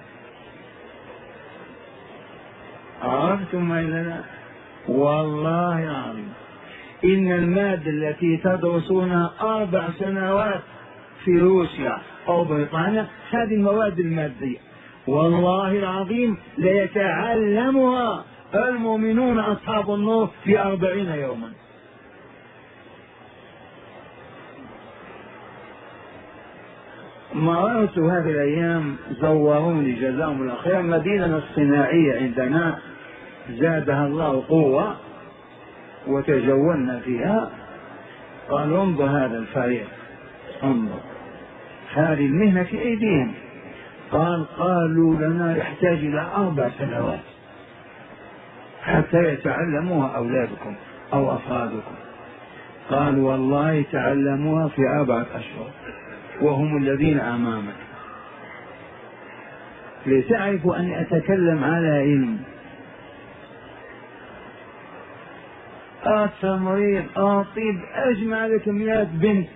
عرفتم أين لا؟ والله العظيم إن المادة التي تدرسونها أربع سنوات في روسيا أو بريطانيا هذه المواد المادية والله العظيم ليتعلمها المؤمنون أصحاب النور في أربعين يوما. مررت هذه الأيام زوروني جزاهم الله خير مدينة الصناعية عندنا زادها الله قوة وتجولنا فيها. قالوا انظر هذا الفريق، انظر هذه المهنة في أيديهم. قال قالوا لنا يحتاج إلى أربع سنوات حتى يتعلموها أولادكم أو أفرادكم. قال والله تعلموها في أربعة أشهر وهم الذين أمامك. لتعرف أن أتكلم على علم. التمريض الطب أجمع لك مئة بنت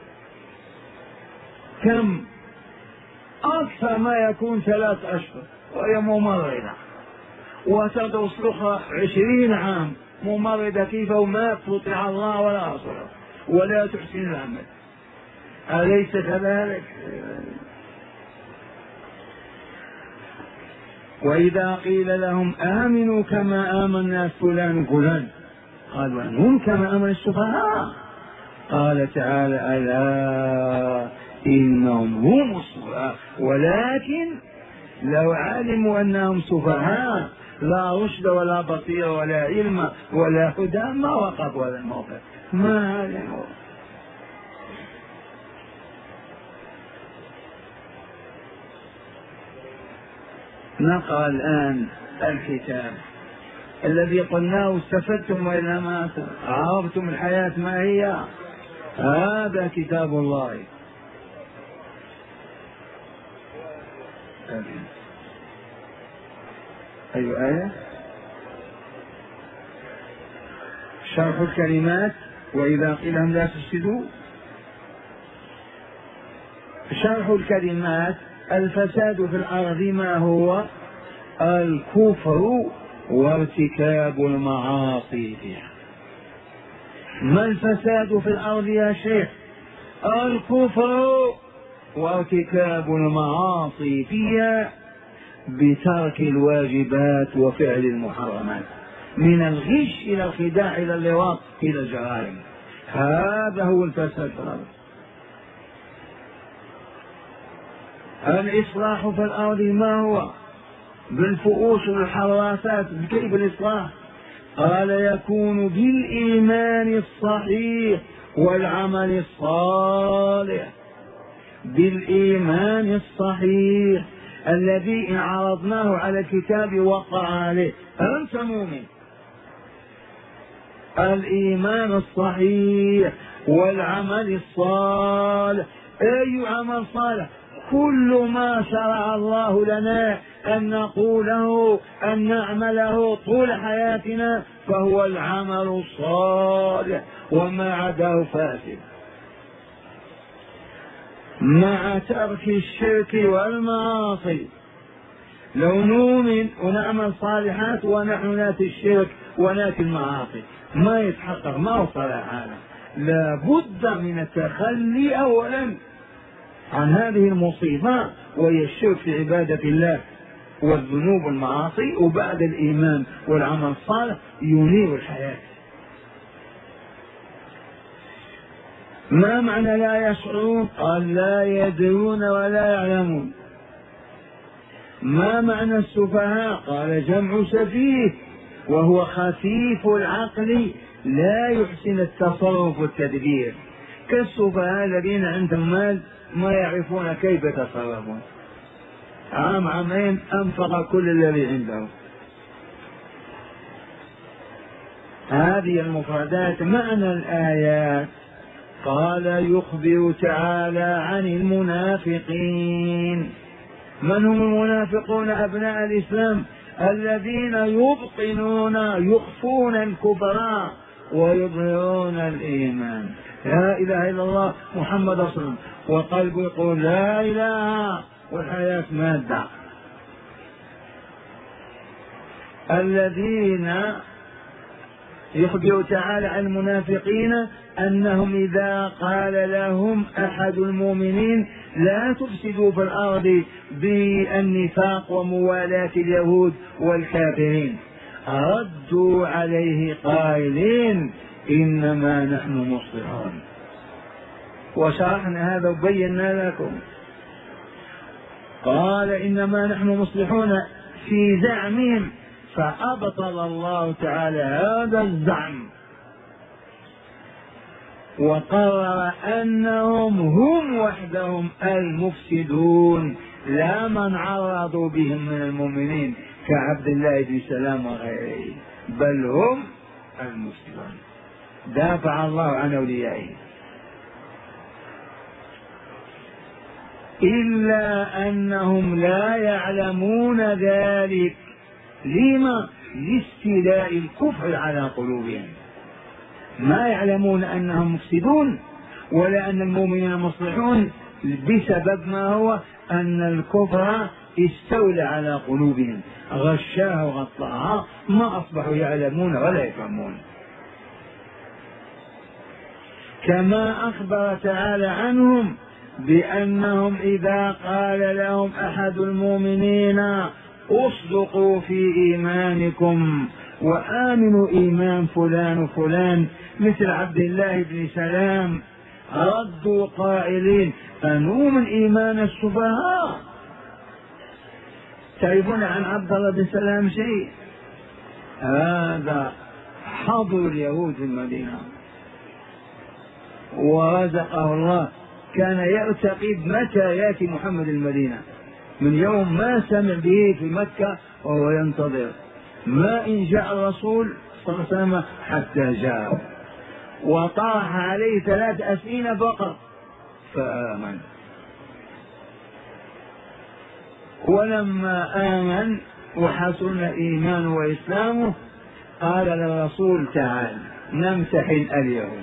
كم أكثر ما يكون ثلاث أشهر وهي ممرضة، وتدرس الأخرى عشرين عام ممرضة كيف وما تطيع الله ولا رسوله ولا تحسن العمل. أليس كذلك؟ وإذا قيل لهم آمنوا كما آمن الناس فلان فلان قالوا أنهم كما آمن السفهاء. قال تعالى ألا إنهم هم السفهاء ولكن لو علموا أنهم سفهاء لا رشد ولا بصير ولا علم ولا هدى ما وقفوا هذا الموقف ما علموا. نقرأ الآن الكتاب الذي قلناه استفدتم وإلا ما عرفتم الحياة ما هي. هذا كتاب الله. أي آية؟ شرح الكلمات وإذا قيل لهم لا تفسدوا. شرح الكلمات الفساد في الأرض ما هو؟ الكفر وارتكاب المعاصي فيها. ما الفساد في الأرض يا شيخ؟ الكفر وارتكاب المعاصي فيها بترك الواجبات وفعل المحرمات من الغش إلى الخداع إلى اللواط إلى الجرائم. هذا هو الفساد في الأرض. الإصلاح في الأرض ما هو؟ بالفؤوس والحراسات. كيف الإصلاح؟ قال يكون بالإيمان الصحيح والعمل الصالح. بالإيمان الصحيح الذي إن عرضناه على الكتاب وقع عليه. أنت مؤمن. الإيمان الصحيح والعمل الصالح. أي عمل صالح؟ كل ما شرع الله لنا أن نقوله أن نعمله طول حياتنا فهو العمل الصالح وما عداه فاسد، مع ترك الشرك والمعاصي. لو نؤمن ونعمل صالحات ونحن ناتي الشرك وناتي المعاصي ما يتحقق، ما وصل هذا. لا بد من التخلي أولا عن هذه المصيبة وهي الشرك في عبادة الله والذنوب والمعاصي، وبعد الإيمان والعمل الصالح ينير الحياة. ما معنى لا يشعرون؟ قال لا يدرون ولا يعلمون. ما معنى السفهاء؟ قال جمع سفيه وهو خفيف العقل لا يحسن التصرف والتدبير، كالسفهاء الذين عندهم مال ما يعرفون كيف يتصرفون، عام عامين أنفق كل الذي عنده. هذه المفردات. معنى الآيات قال يخبر تعالى عن المنافقين. من هم المنافقون؟ أبناء الإسلام الذين يبطنون يخفون الكبراء ويظهرون الإيمان، لا إله إلا الله محمد رسول الله، وقلبه يقول لا إله والحياة مادة. الذين يخبر تعالى عن المنافقين أنهم إذا قال لهم أحد المؤمنين لا تفسدوا في الأرض بالنفاق وموالاة اليهود والكافرين ردوا عليه قائلين إنما نحن مصلحون. وشرحنا هذا وبينا لكم. قال إنما نحن مصلحون في زعمهم، فأبطل الله تعالى هذا الزعم وقرر أنهم هم وحدهم المفسدون لا من عرضوا بهم من المؤمنين كعبد الله بن سلام وغيره، بل هم المفسدون. دافع الله عن أوليائه. إلا أنهم لا يعلمون ذلك. لما؟ لاستيلاء الكفر على قلوبهم. ما يعلمون أنهم مفسدون ولا أن المؤمنين مصلحون بسبب ما هو أن الكفر استولى على قلوبهم، غشاها وغطاها، ما أصبحوا يعلمون ولا يفهمون. كما أخبر تعالى عنهم بأنهم إذا قال لهم أحد المؤمنين اصدقوا في إيمانكم وآمنوا إيمان فلان وفلان مثل عبد الله بن سلام، ردوا قائلين أنؤمن إيمان السفهاء. تعرفون عن عبد الله بن سلام شيء؟ هذا حضر اليهود في المدينة ورزقه الله، كان يرتقب متى يأتي محمد المدينة، من يوم ما سمع به في مكة وهو ينتظر ما إن جاء الرسول صلى الله عليه وسلم حتى جاء، وطرح عليه ثلاث أسئلة فقط فآمن. ولما آمن وحسن إيمانه وإسلامه قال للرسول تعال نمتحن اليهود،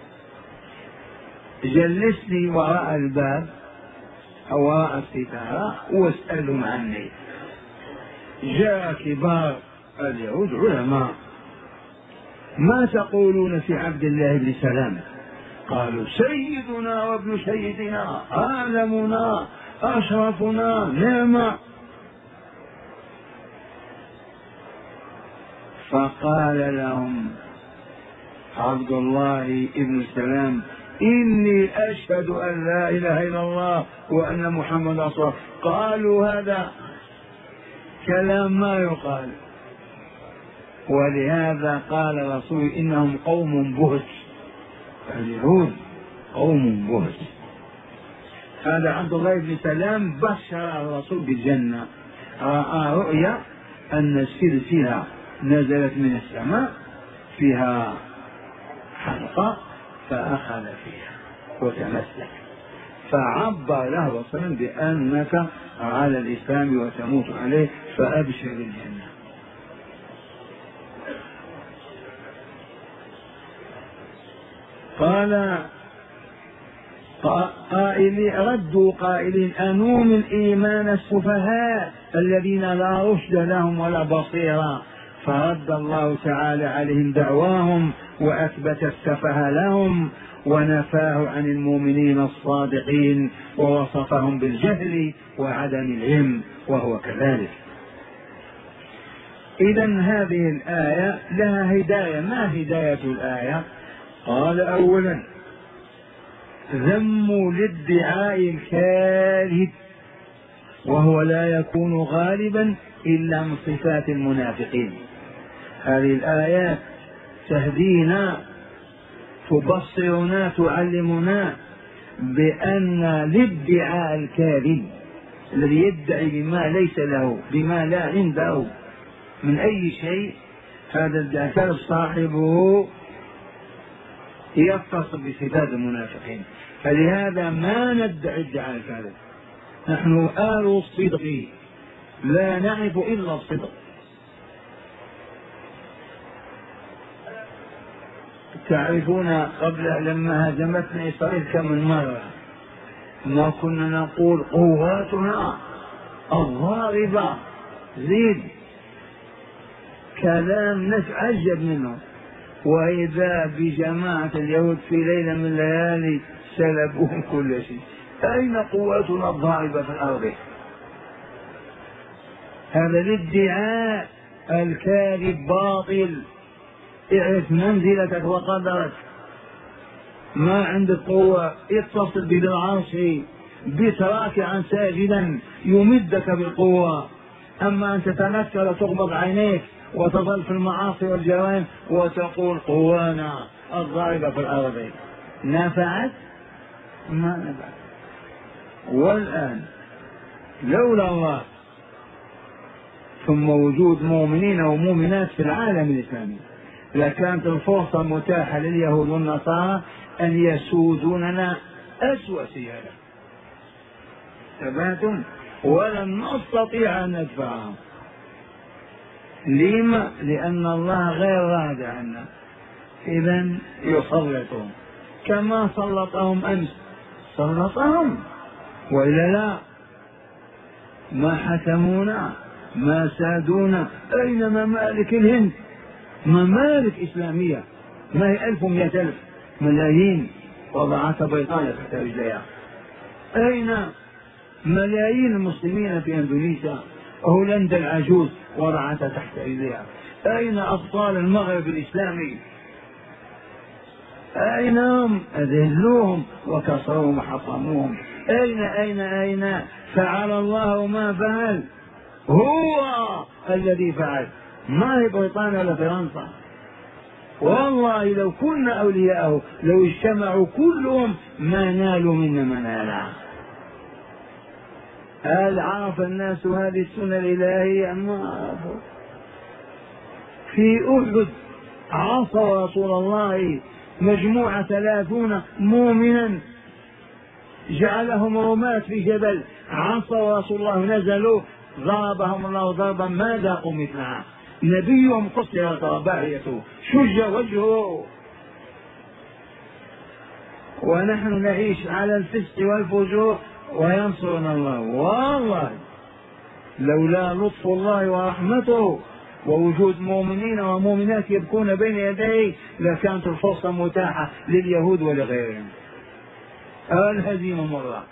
جلسني وراء الباب أو وراء الستارة واسألهم عني. جاء كبار اليهود علماء، ما تقولون في عبد الله بن سلام؟ قالوا سيدنا وابن سيدنا، عالمنا، أشرفنا، نعمة. فقال لهم عبد الله بن سلام إني أشهد أن لا إله إلا الله وأن محمد رسول الله. قالوا هذا كلام ما يقال، ولهذا قال الرسول إنهم قوم بهت، اليهود قوم بهت. هذا عبد الله بن سلام بشر الرسول بالجنة، رأى رؤيا أن السلسلة نزلت من السماء فيها حلقة فأخذ فيها وتمسك، فعبر له الرسول بأنك على الإسلام وتموت عليه فأبشر الجنة. قال قائلين ردوا قائلين أنؤمن إيمان السفهاء الذين لا رشد لهم ولا بصيرة، فرد الله تعالى عليهم دعواهم وأثبت السفه لهم ونفاه عن المؤمنين الصادقين ووصفهم بالجهل وعدم العلم وهو كذلك. إذن هذه الآية لها هداية. ما هداية الآية؟ قال أولا ذم للادعاء الكاذب وهو لا يكون غالبا إلا من صفات المنافقين. هذه الآيات تهدينا تبصرنا تعلمنا بأن الادعاء الكاذب الذي يدعي بما ليس له بما لا عنده من أي شيء، هذا الادعاء صاحبه يتصف بصفات المنافقين. فلهذا ما ندعي ادعاء الكاذب، نحن آل الصدق لا نعرف إلا الصدق. تعرفون قبل لما هزمتنا إسرائيل كم من مرة ما كنا نقول قواتنا الضاربة زيد، كلام نتعجب منه، وإذا بجماعة اليهود في ليلة من الليالي سلبوهم كل شيء. أين قواتنا الضاربة في الأرض؟ هذا الادعاء الكاذب باطل. اعرف منزلتك وقدرك. ما عندك قوة اتصل بذي العرش بت راكعا ساجدا يمدك بالقوة، أما أن تتنكر وتغمض عينيك وتظل في المعاصي والجرائم وتقول قوانا الضاربة في الأرض، نفعت؟ ما نفعت. والآن لولا الله ثم وجود مؤمنين ومؤمنات في العالم الإسلامي لكانت الفرصة متاحة لليهود والنصارى أن يسودوننا أسوأ سيادة. ثباتم ولن نستطيع أن ندفعهم. لما؟ لأن الله غير راض عنا. إذن يسلطهم كما سلطهم أمس، سلطهم وإلا لا. ما حكمونا ما سادونا. أين ممالك الهند؟ ممالك إسلامية ما هي ألف ومئة ألف ملايين وضعتها بريطانيا تحت رجليها. أين ملايين المسلمين في أندونيسيا؟ هولندا العجوز وضعتها تحت رجليها. أين أبطال المغرب الإسلامي؟ أين هم؟ أذلوهم وكسروهم وحطموهم. أين أين أين فعل الله ما فعل؟ هو الذي فعل، ما هي بريطانيا ولا فرنسا. والله لو كنا أولياءه لو اجتمعوا كلهم ما نالوا منا منالا. هل عرف الناس هذه السنة الإلهية؟ ما عرفوا. في أحد عصى رسول الله مجموعة ثلاثون مؤمنا جعلهم رماة في جبل، عصى رسول الله نزلوا ضربهم الله ضربا ما ذاقوا مثلها. نبيهم قصرت رباعيته شج وجهه ونحن نعيش على الفسق والفجور وينصرنا الله. والله لولا لطف الله ورحمته ووجود مؤمنين ومؤمنات يبكون بين يديه لكانت الفرصة متاحة لليهود ولغيرهم. الهزيمة مرة.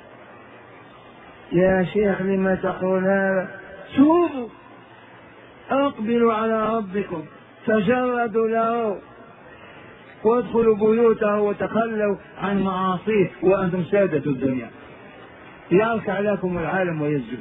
يا شيخ لما تقول هذا؟ توبوا اقبلوا على ربكم تجردوا له وادخلوا بيوته وتخلوا عن معاصيه وأنتم سادة الدنيا، يركع لكم العالم ويسجد.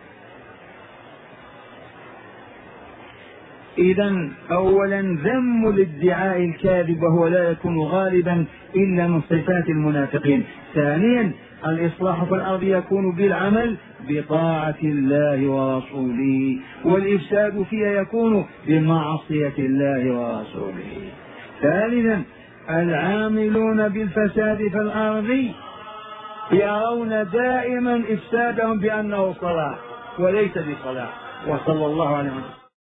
إذن أولا ذم الادعاء الكاذب وهو لا يكون غالبا إلا من صفات المنافقين. ثانيا الإصلاح في الأرض يكون بالعمل بطاعة الله ورسوله، والإفساد فيها يكون بمعصية الله ورسوله. ثالثا العاملون بالفساد في الأرض يرون دائما إفسادهم بأنه صلاح وليس بصلاح. وصلى الله عليه وسلم.